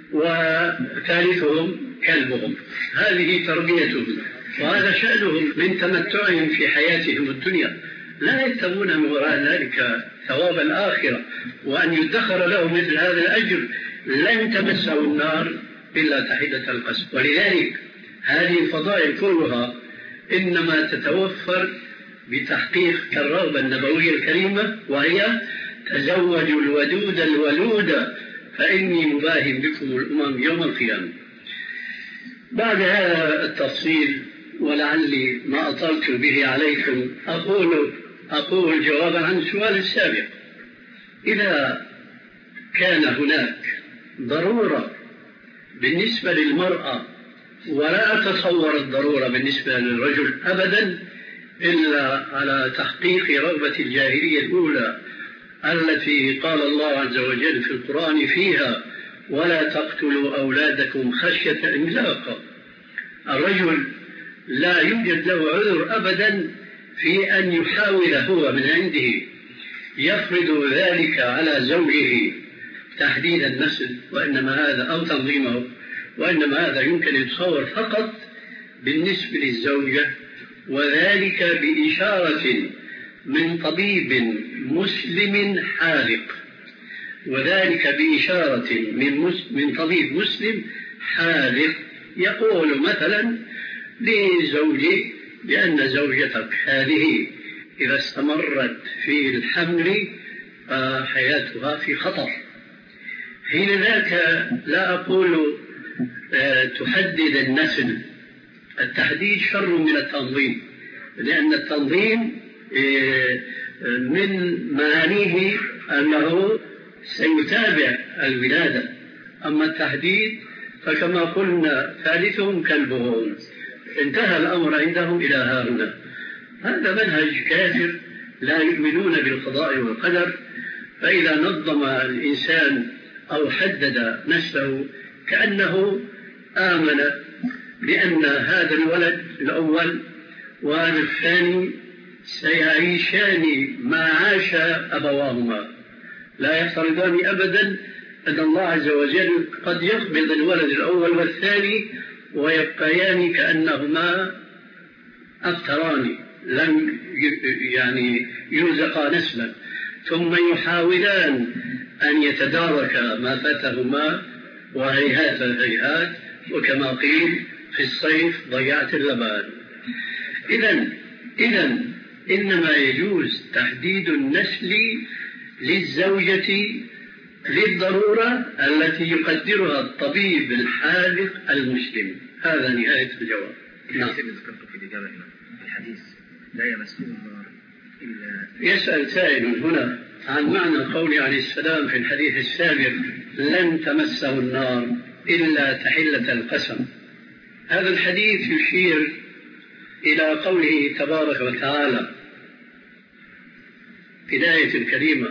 وثالثهم كلبهم. هذه تربيتهم وهذا شأنهم من تمتعهم في حياتهم الدنيا. لا يكتبون من وراء ذلك ثواب الآخرة، وأن يدخر لهم مثل هذا الأجر لن تمسه النار إلا تحدة القسم. ولذلك هذه الفضائل كلها إنما تتوفر بتحقيق الرغبة النبوية الكريمة، وهي: تزوجوا الودود الولود فإني مباهم بكم الأمم يوم القيامة. بعد هذا التفصيل ولعلي ما أطلت به عليكم أقول أقول جوابا عن السؤال السابق: إذا كان هناك ضرورة بالنسبة للمرأة، ولا أتصور الضرورة بالنسبة للرجل أبدا إلا على تحقيق رغبة الجاهلية الأولى التي قال الله عز وجل في القرآن فيها: ولا تقتلوا أولادكم خشية إملاق. الرجل لا يوجد له عذر أبدا في أن يحاول هو من عنده يفرض ذلك على زوجه تحديد النسل، وإنما هذا أو تنظيمه، وإنما هذا يمكن يتصور فقط بالنسبة للزوجة، وذلك بإشارة من طبيب مسلم حاذق، وذلك بإشارة من, من طبيب مسلم حاذق يقول مثلا لزوجي بأن زوجتك هذه إذا استمرت في الحمل حياتها في خطر. حين ذاك لا أقول تحدد النسل. التحديد شر من التنظيم، لأن التنظيم من معانيه أنه سيتابع الولادة، أما التحديد فكما قلنا ثالثهم كلبهم، انتهى الأمر عندهم إلى هنا. هذا منهج كافر، لا يؤمنون بالقضاء والقدر. فإذا نظم الإنسان أو حدد نسله كأنه آمن بأن هذا الولد الأول وهذا الثاني سيعيشان ما عاش أبواهما، لا يفترضان أبدا أن الله عز وجل قد يقبض الولد الأول والثاني ويبقيان كأنهما أبتران لم يعني يرزقا نسلا، ثم يحاولان أن يتداركا ما فاتهما، وهيهات الهيهات، وكما قيل في الصيف ضيعت اللبان. إذن إذن إنما يجوز تحديد النسل للزوجة للضرورة التي يقدرها الطبيب الحاذق المسلم. هذا نهاية الجواب. نعم. في الإجابة هنا في الحديث لا يمسه النار إلا. يسأل سائل هنا عن معنى قول عليه السلام في الحديث السابق لن تمسه النار إلا تحلة القسم. هذا الحديث يشير إلى قوله تبارك وتعالى في الآية الكريمة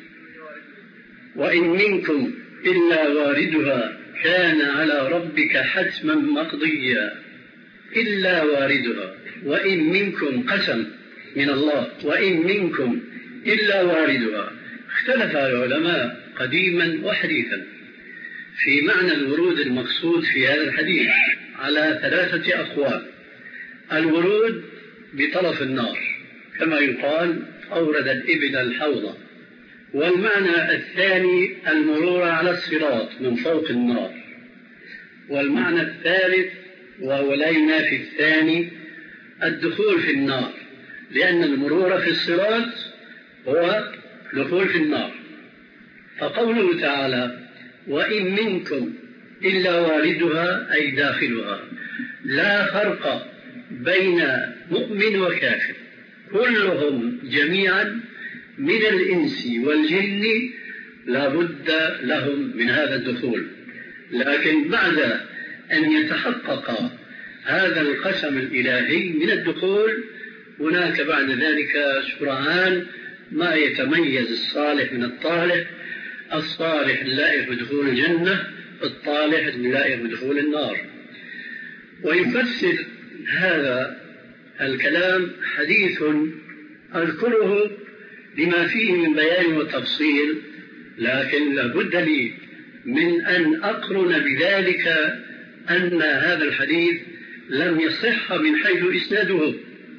وإن منكم إلا واردها كان على ربك حتما مقضيا. إلا واردها، وإن منكم قسم من الله، وإن منكم إلا واردها. اختلف العلماء قديما وحديثا في معنى الورود المقصود في هذا الحديث على ثلاثة أقوال. الورود بطرف النار كما يقال أورد الإبل الحوض، والمعنى الثاني المرور على الصراط من فوق النار، والمعنى الثالث وهو لا ينافي الثاني الدخول في النار، لأن المرور في الصراط هو دخول في النار. فقوله تعالى وإن منكم إلا واردها أي داخلها، لا فرق بين مؤمن وكافر، كلهم جميعا من الإنس والجن لا بد لهم من هذا الدخول. لكن بعد أن يتحقق هذا القسم الإلهي من الدخول هناك بعد ذلك سرعان ما يتميز الصالح من الطالح، الصالح اللائق بدخول الجنة، الطالح اللائق بدخول النار. ويفسر هذا الكلام حديث أذكره لما فيه من بيان وتفصيل، لكن لابد لي من أن أقرن بذلك أن هذا الحديث لم يصح من حيث إسناده،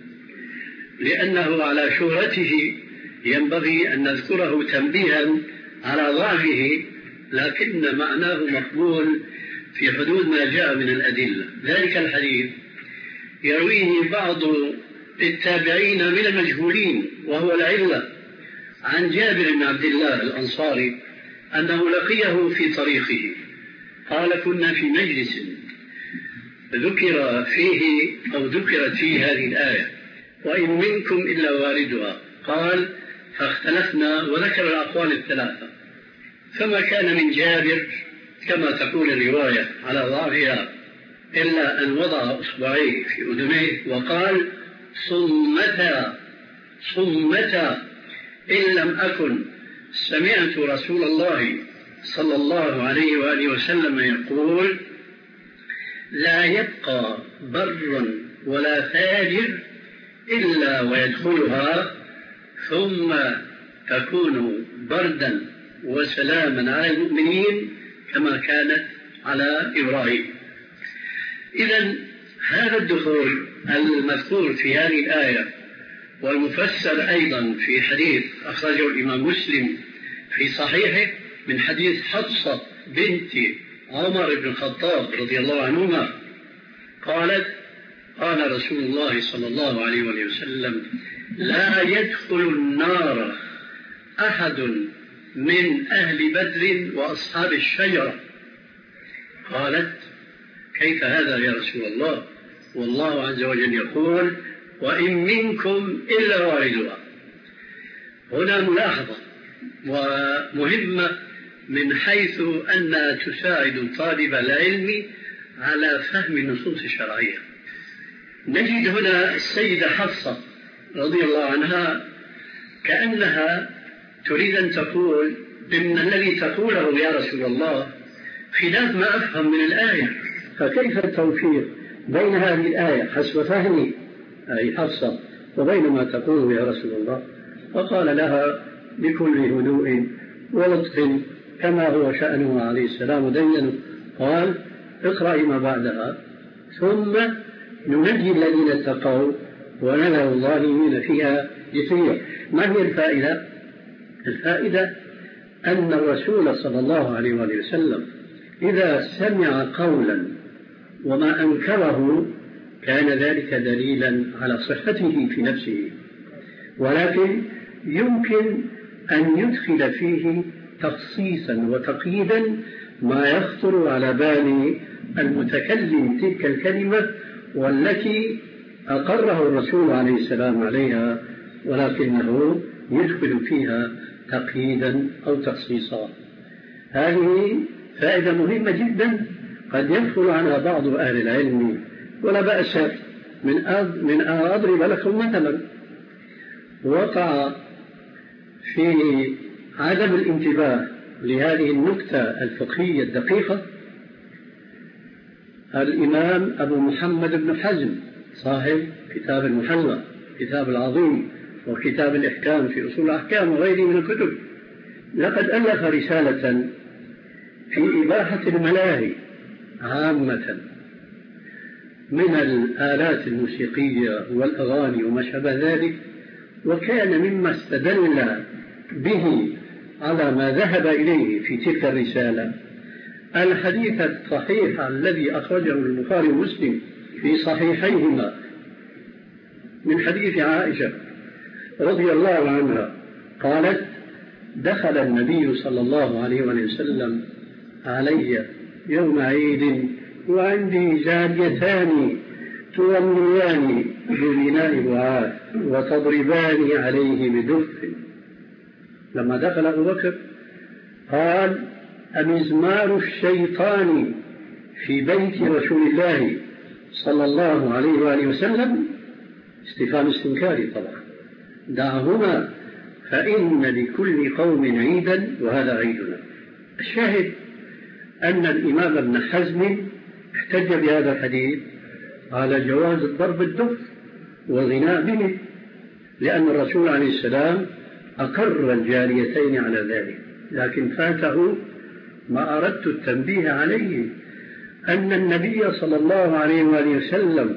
لأنه على شهرته ينبغي أن نذكره تنبيها على ضعفه، لكن معناه مقبول في حدود ما جاء من الأدلة. ذلك الحديث يرويه بعض التابعين من المجهولين وهو العلة عن جابر بن عبد الله الأنصاري أنه لقيه في طريقه، قال كنا في مجلس ذكر فيه أو ذكرت فيه هذه الآية وإن منكم إلا واردها، قال فاختلفنا وذكر الأقوال الثلاثة، فما كان من جابر كما تقول الرواية على ضعفها إلا أن وضع أصبعيه في أذنيه وقال صمتا صمتا إن لم أكن سمعت رسول الله صلى الله عليه وآله وسلم يقول لا يبقى بر ولا فاجر إلا ويدخلها ثم تكون بردا وسلاما على المؤمنين كما كانت على إبراهيم. إذن هذا الدخول المذكور في هذه الآية والمفسر أيضا في حديث أخرجه الإمام مسلم في صحيحه من حديث حفصة بنت عمر بن الخطاب رضي الله عنهما قالت قال رسول الله صلى الله عليه وسلم لا يدخل النار أحد من أهل بدر وأصحاب الشجرة. قالت كيف هذا يا رسول الله؟ والله عز وجل يقول وإن منكم إلا واردها. هنا ملاحظة ومهمة من حيث أنها تساعد طالب العلم على فهم النصوص الشرعية. نجد هنا السيدة حفصة رضي الله عنها كأنها تريد أن تقول إن الذي تقوله يا رسول الله خلاف ما أفهم من الآية، فكيف التوفيق بين هذه الآية حسب فهمي أي حفصة وبين ما تقوله يا رسول الله؟ فقال لها بكل هدوء ولطف كما هو شأنه عليه السلام دينه، قال اقرأي ما بعدها ثم ننجي الذين اتقوا ونذر الظالمين فيها جثيا. ما هي الفائدة؟ الفائدة أن الرسول صلى الله عليه وسلم إذا سمع قولا وما أنكره كان ذلك دليلا على صحته في نفسه، ولكن يمكن أن يدخل فيه تخصيصا وتقييدا ما يخطر على بال المتكلم تلك الكلمة والتي أقره الرسول عليه السلام عليها، ولكنه يدخل فيها تقييدا أو تخصيصا. هذه فائدة مهمة جدا قد يدخل عنها بعض أهل العلم، ولا بأس من من أن أضرب لكم مثلا. وقع في عدم الانتباه لهذه النكتة الفقهية الدقيقة الإمام أبو محمد بن حزم صاحب كتاب المحلى، كتاب العظيم، وكتاب الإحكام في أصول الأحكام وغيره من الكتب. لقد ألف رسالة في إباحة الملاهي عامة من الآلات الموسيقية والأغاني وما شابه ذلك، وكان مما استدل به على ما ذهب إليه في تلك الرسالة الحديث الصحيح الذي أخرجه البخاري ومسلم في صحيحيهما من حديث عائشة رضي الله عنها قالت دخل النبي صلى الله عليه وسلم علي يوم عيد وعندي جاريتان توليان ببناء بعاث وتضربان عليه بدف. لما دخل أبو بكر قال أمزمار الشيطان في بيت رسول الله صلى الله عليه وآله وسلم؟ استفهام استنكاري طبعا. دعهما فإن لكل قوم عيدا وهذا عيدنا. الشاهد أن الإمام ابن حزم احتج بهذا الحديث على جواز الضرب الدف والغناء به، لأن الرسول عليه السلام أقر الجاريتين على ذلك، لكن فاته ما أردت التنبيه عليه أن النبي صلى الله عليه وآله وسلم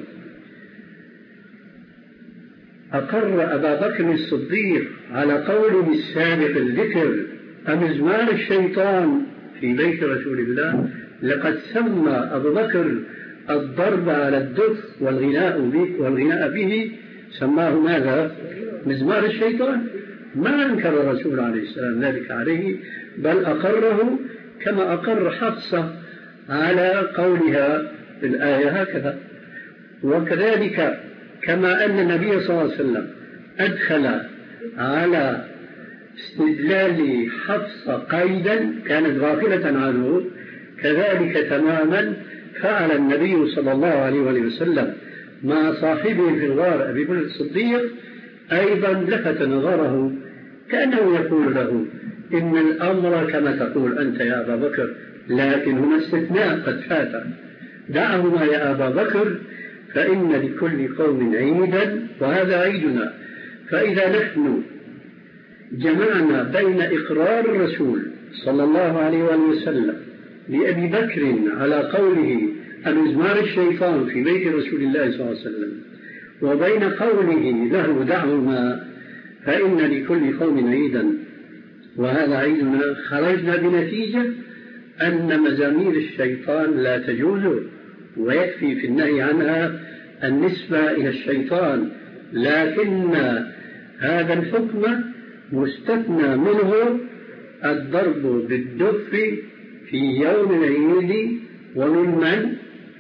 أقر أبا بكر الصديق على قوله السابق الذكر أمزمار الشيطان في بيت رسول الله. لقد سمى أبو بكر الضرب على الدف والغناء به, والغناء به سماه ماذا؟ مزمار الشيطان. ما أنكر الرسول عليه السلام ذلك عليه، بل أقره كما أقر حفصة على قولها في الآية هكذا. وكذلك كما أن النبي صلى الله عليه وسلم أدخل على استدلال حفصة قيدا كانت غافلة عنه، كذلك تماما فعل النبي صلى الله عليه وسلم مع صاحبه في الغار أبي بكر الصديق، أيضا لفت نظره كأنه يقول له إن الأمر كما تقول أنت يا أبا بكر، لكن هنا استثناء قد فات، دعهما يا أبا بكر فإن لكل قوم عيدا وهذا عيدنا. فإذا نحن جمعنا بين إقرار الرسول صلى الله عليه وسلم لأبي بكر على قوله أمزمار الشيطان في بيت رسول الله صلى الله عليه وسلم وبين قوله له دعهما فإن لكل قوم عيدا وهذا عيدنا، خرجنا بنتيجة أن مزامير الشيطان لا تجوز، ويكفي في النهي عنها النسبة إلى الشيطان، لكن هذا الحكم مستثنى منه الضرب بالدف في يوم العيد. وممن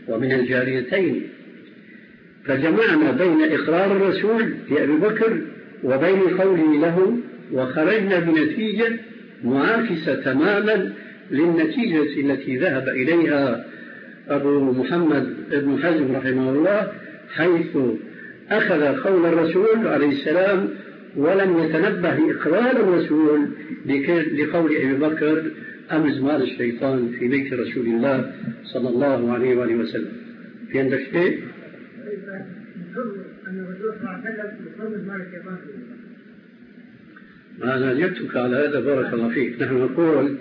ومن الجاريتين، فجمعنا بين إقرار الرسول لأبي بكر وبين قوله له، وخرجنا بنتيجة معاكسة تماما للنتيجة التي ذهب إليها أبو محمد بن حزم رحمه الله، حيث أخذ قول الرسول عليه السلام ولم يتنبه لإقرار الرسول لقول أبي بكر أمزمار الشيطان في بيت رسول الله صلى الله عليه وآله وسلم. في عندك شيء؟ أنا أجبتك على هذا بارك الله فيك. نحن نقول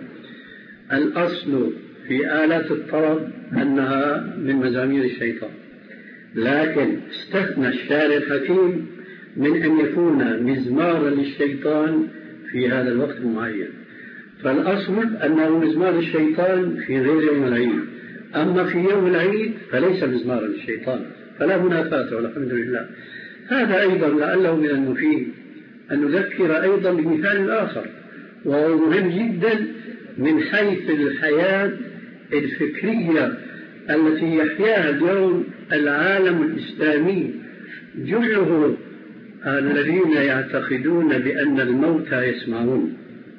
الأصل في آلات الطرب أنها من مزامير الشيطان، لكن استثنى الشارع الحكيم من أن يكون مزمارا للشيطان في هذا الوقت المعين. فالأصل أنه مزمار الشيطان في غير يوم العيد، أما في يوم العيد فليس مزمارا للشيطان، فلا منافاة والحمد لله. هذا أيضا لعله من المفيد أن نذكر أيضا بمثال آخر وهو مهم جدا من حيث الحياة الفكرية التي يحياها اليوم العالم الإسلامي، جله الذين يعتقدون بأن الموتى يسمعون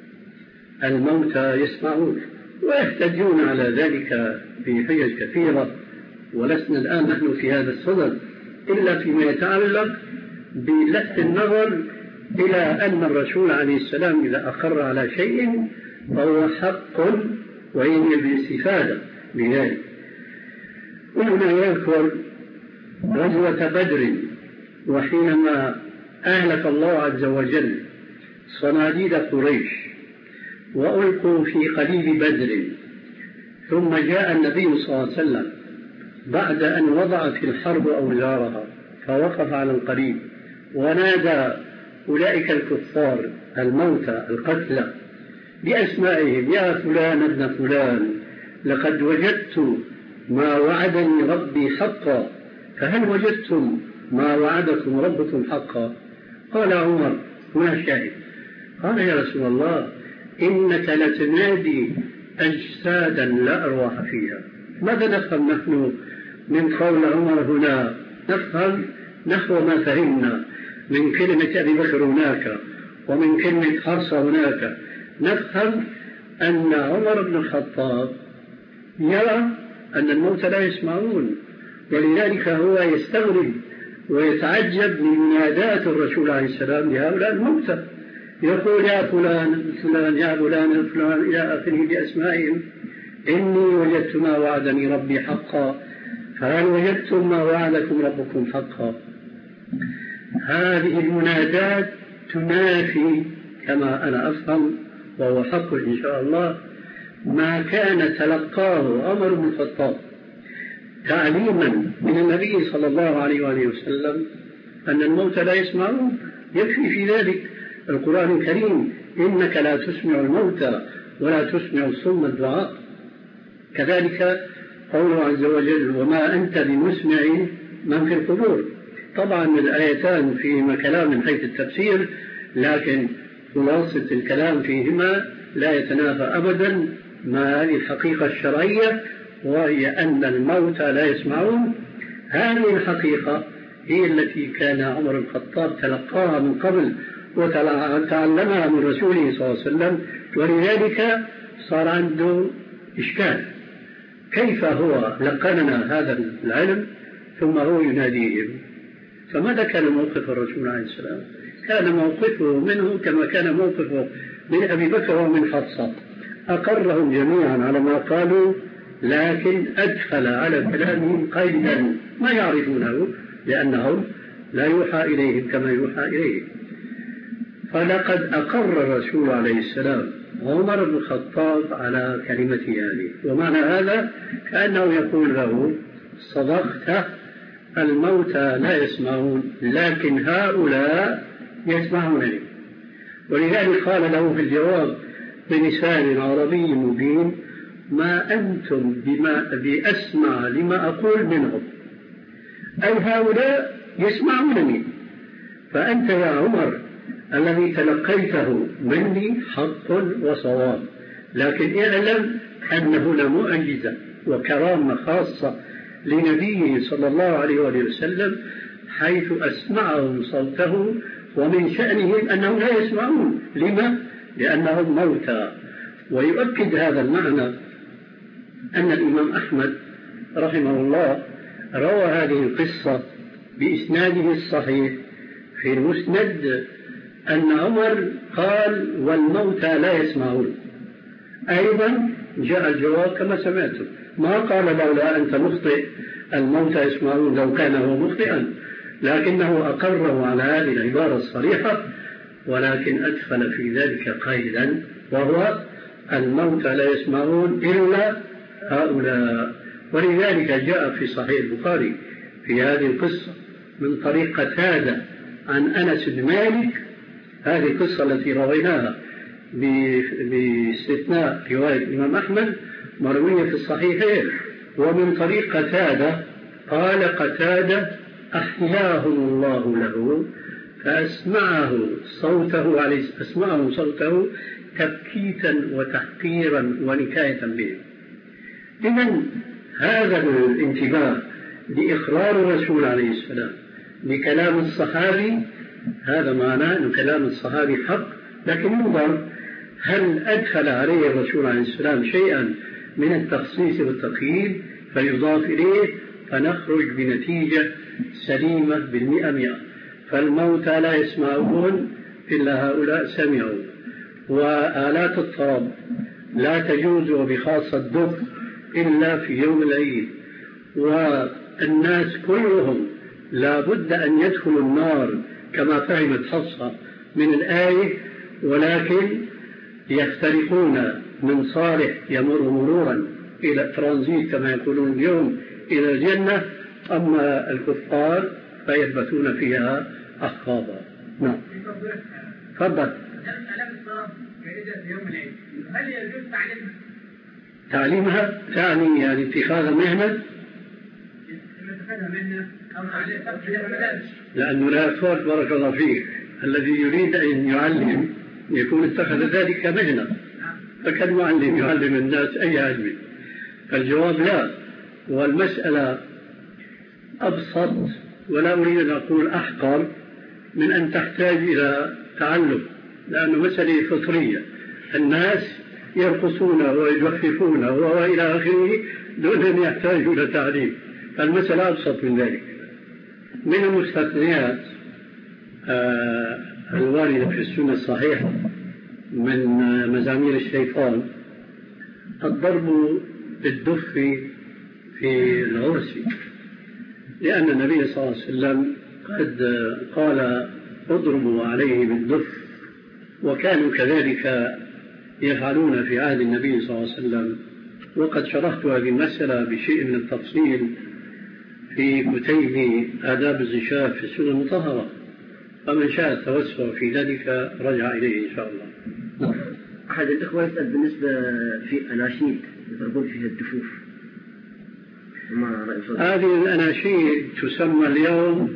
الموتى يسمعون ويحتجون على ذلك بحجج كثيرة، ولسنا الآن نحن في هذا الصدد إلا فيما يتعلق بلفت النظر إلى أن الرسول عليه السلام إذا أقر على شيء فهو حق وينوي بالاستفادة بذلك. وهنا يذكر غزوة بدر، وحينما أهلك الله عز وجل صناديد قريش وألقوا في قليل بدر، ثم جاء النبي صلى الله عليه وسلم بعد أن وضعت الحرب أوزارها فوقف على القريب ونادى أولئك الكفار الموتى القتلى بأسمائهم: يا فلان ابن فلان، لقد وجدت ما وعدني ربي حقا، فهل وجدتم ما وعدكم ربكم حقا؟ قال عمر: هنا شاهد. قال: يا رسول الله، إنك لتنادي أجسادا لا أرواح فيها. ماذا نفهم نحن من قول عمر هنا؟ نفهم نحو ما فهمنا من كلمة أبي بكر هناك ومن كلمة حفصة هناك. نفهم أن عمر بن الخطاب يرى أن الموتى لا يسمعون، ولذلك هو يستغرب ويتعجب من منادات الرسول عليه السلام لهؤلاء الموتى، يقول: يا فلان فلان يا فلان فلان إلى آخره بأسمائهم، إني وجدت ما وعدني ربي حقا، فهل وجدتم ما وعدكم ربكم حقا؟ هذه المنادات تنافي كما أنا أفهم، وهو حق إن شاء الله، ما كان تلقاه عمر بن الخطاب تعليما من النبي صلى الله عليه وآله وسلم أن الموتى لا يسمعون. يكفي في ذلك القرآن الكريم: إنك لا تسمع الموتى ولا تسمع الصم الدعاء. كذلك قوله عز وجل: وما أنت بمسمع من في القبور. طبعا الآيتان فيهما كلام من حيث التفسير، لكن خلاصة الكلام فيهما لا يتنافى أبدا مع هذه الحقيقة الشرعية، وهي أن الموتى لا يسمعون. هذه الحقيقة هي التي كان عمر الخطاب تلقاها من قبل وتعلمها من رسوله صلى الله عليه وسلم، ولذلك صار عنده إشكال: كيف هو لقننا هذا العلم ثم هو يناديهم؟ فماذا كان موقف الرسول عليه السلام؟ كان موقفه منه كما كان موقفه من أبي بكر ومن حفصة، أقرهم جميعا على ما قالوا، لكن أدخل على كلامهم قيدا ما يعرفونه، لأنهم لا يوحى إليهم كما يوحى إليهم. فلقد أقر الرسول عليه السلام عمر بن الخطاب على كلمته هذه، ومعنى هذا كأنه يقول له: صدقت، الموتى لا يسمعون، لكن هؤلاء يسمعونني. ولذلك قال له في الجواب بلسان عربي مبين: ما أنتم بما بأسمع لما أقول منهم، أي هؤلاء يسمعونني، فأنت يا عمر الذي تلقيته مني حق وصواب، لكن اعلم أن هنا معجزة وكرامة خاصة لنبيه صلى الله عليه وسلم حيث أسمعهم صوته، ومن شأنهم أنهم لا يسمعون. لما؟ لأنهم موتى. ويؤكد هذا المعنى أن الإمام أحمد رحمه الله روى هذه القصة بإسناده الصحيح في المسند أن عمر قال والموتى لا يسمعون. أيضا جاء الجواب كما سمعتم، ما قال لولا أنت مخطئ الموتى يسمعون لو كان هو مخطئا، لكنه أقره على هذه العبارة الصريحة، ولكن أدخل في ذلك قيدا وهو الموتى لا يسمعون إلا هؤلاء. ولذلك جاء في صحيح البخاري في هذه القصة من طريق قتادة عن أنس بن مالك، هذه القصة التي رويناها باستثناء رواية الإمام أحمد مروية في الصحيحين، ومن طريق قتادة قال قتادة أحياه الله له فأسمعه صوته عليه أسمعه صوته تبكيتا وتحقيرا ونكاية به. إذن هذا الانتباه لإقرار الرسول عليه السلام لكلام الصحابي هذا معناه أن كلام الصحابي حق، لكن ينظر هل أدخل عليه الرسول عليه السلام شيئا من التخصيص والتقييد فيضاف إليه فنخرج بنتيجة سليمة بالمئة مئة. فالموتى لا يسمعون إلا هؤلاء سمعوا، وآلات الطرب لا تجوز وبخاصة الدف إلا في يوم العيد، والناس كلهم لا بد أن يدخلوا النار كما فهمت حفصة من الآية، ولكن يختلفون من صالح يمر مرورا إلى ترانزيت كما يقولون اليوم إلى الجنة، أما الكفار فيثبتون فيها أحقابا. نعم. تفضل. هل يجوز تعليمها؟ تعليمها تعني يعني اتخاذ مهنة؟ لأنه لا فرق بارك الله فيك، الذي يريد أن يعلم يكون اتخذ ذلك مهنة، فكالمعلم يعلم الناس أي علم. فالجواب لا، والمسألة أبسط ولا أريد أن أقول أحقر من أن تحتاج إلى تعلم، لأنه مسألة فطرية، الناس يرقصون ويجففون وإلى آخره دون أن يحتاجوا إلى تعليم، فالمسألة أبسط من ذلك. من المستثنيات آه الواردة في السنة الصحيحة من مزامير الشيطان الضرب بالدف في العرس، لأن النبي صلى الله عليه وسلم قد قال اضربوا عليه بالدف، وكانوا كذلك يفعلون في عهد النبي صلى الله عليه وسلم. وقد شرحت هذه المسألة بشيء من التفصيل في كتيب آداب الزشاف في السنة المطهرة، فمن شاء التوسع في ذلك رجع إليه إن شاء الله. أحد الإخوة يسأل بالنسبة في أناشيد يضربون فيها الدفوف، هذه الأناشيد تسمى اليوم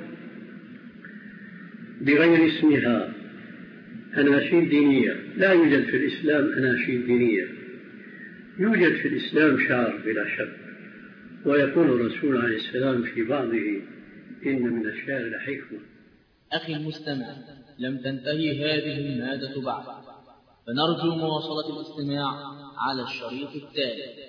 بغير اسمها أناشيد دينية. لا يوجد في الإسلام أناشيد دينية، يوجد في الإسلام شعر بلا شك، ويقول الرسول عليه السلام في بعضه إن من الشعر لحكمة. أخي المستمع، لم تنتهي هذه المادة بعد، فنرجو مواصلة الاستماع على الشريط التالي.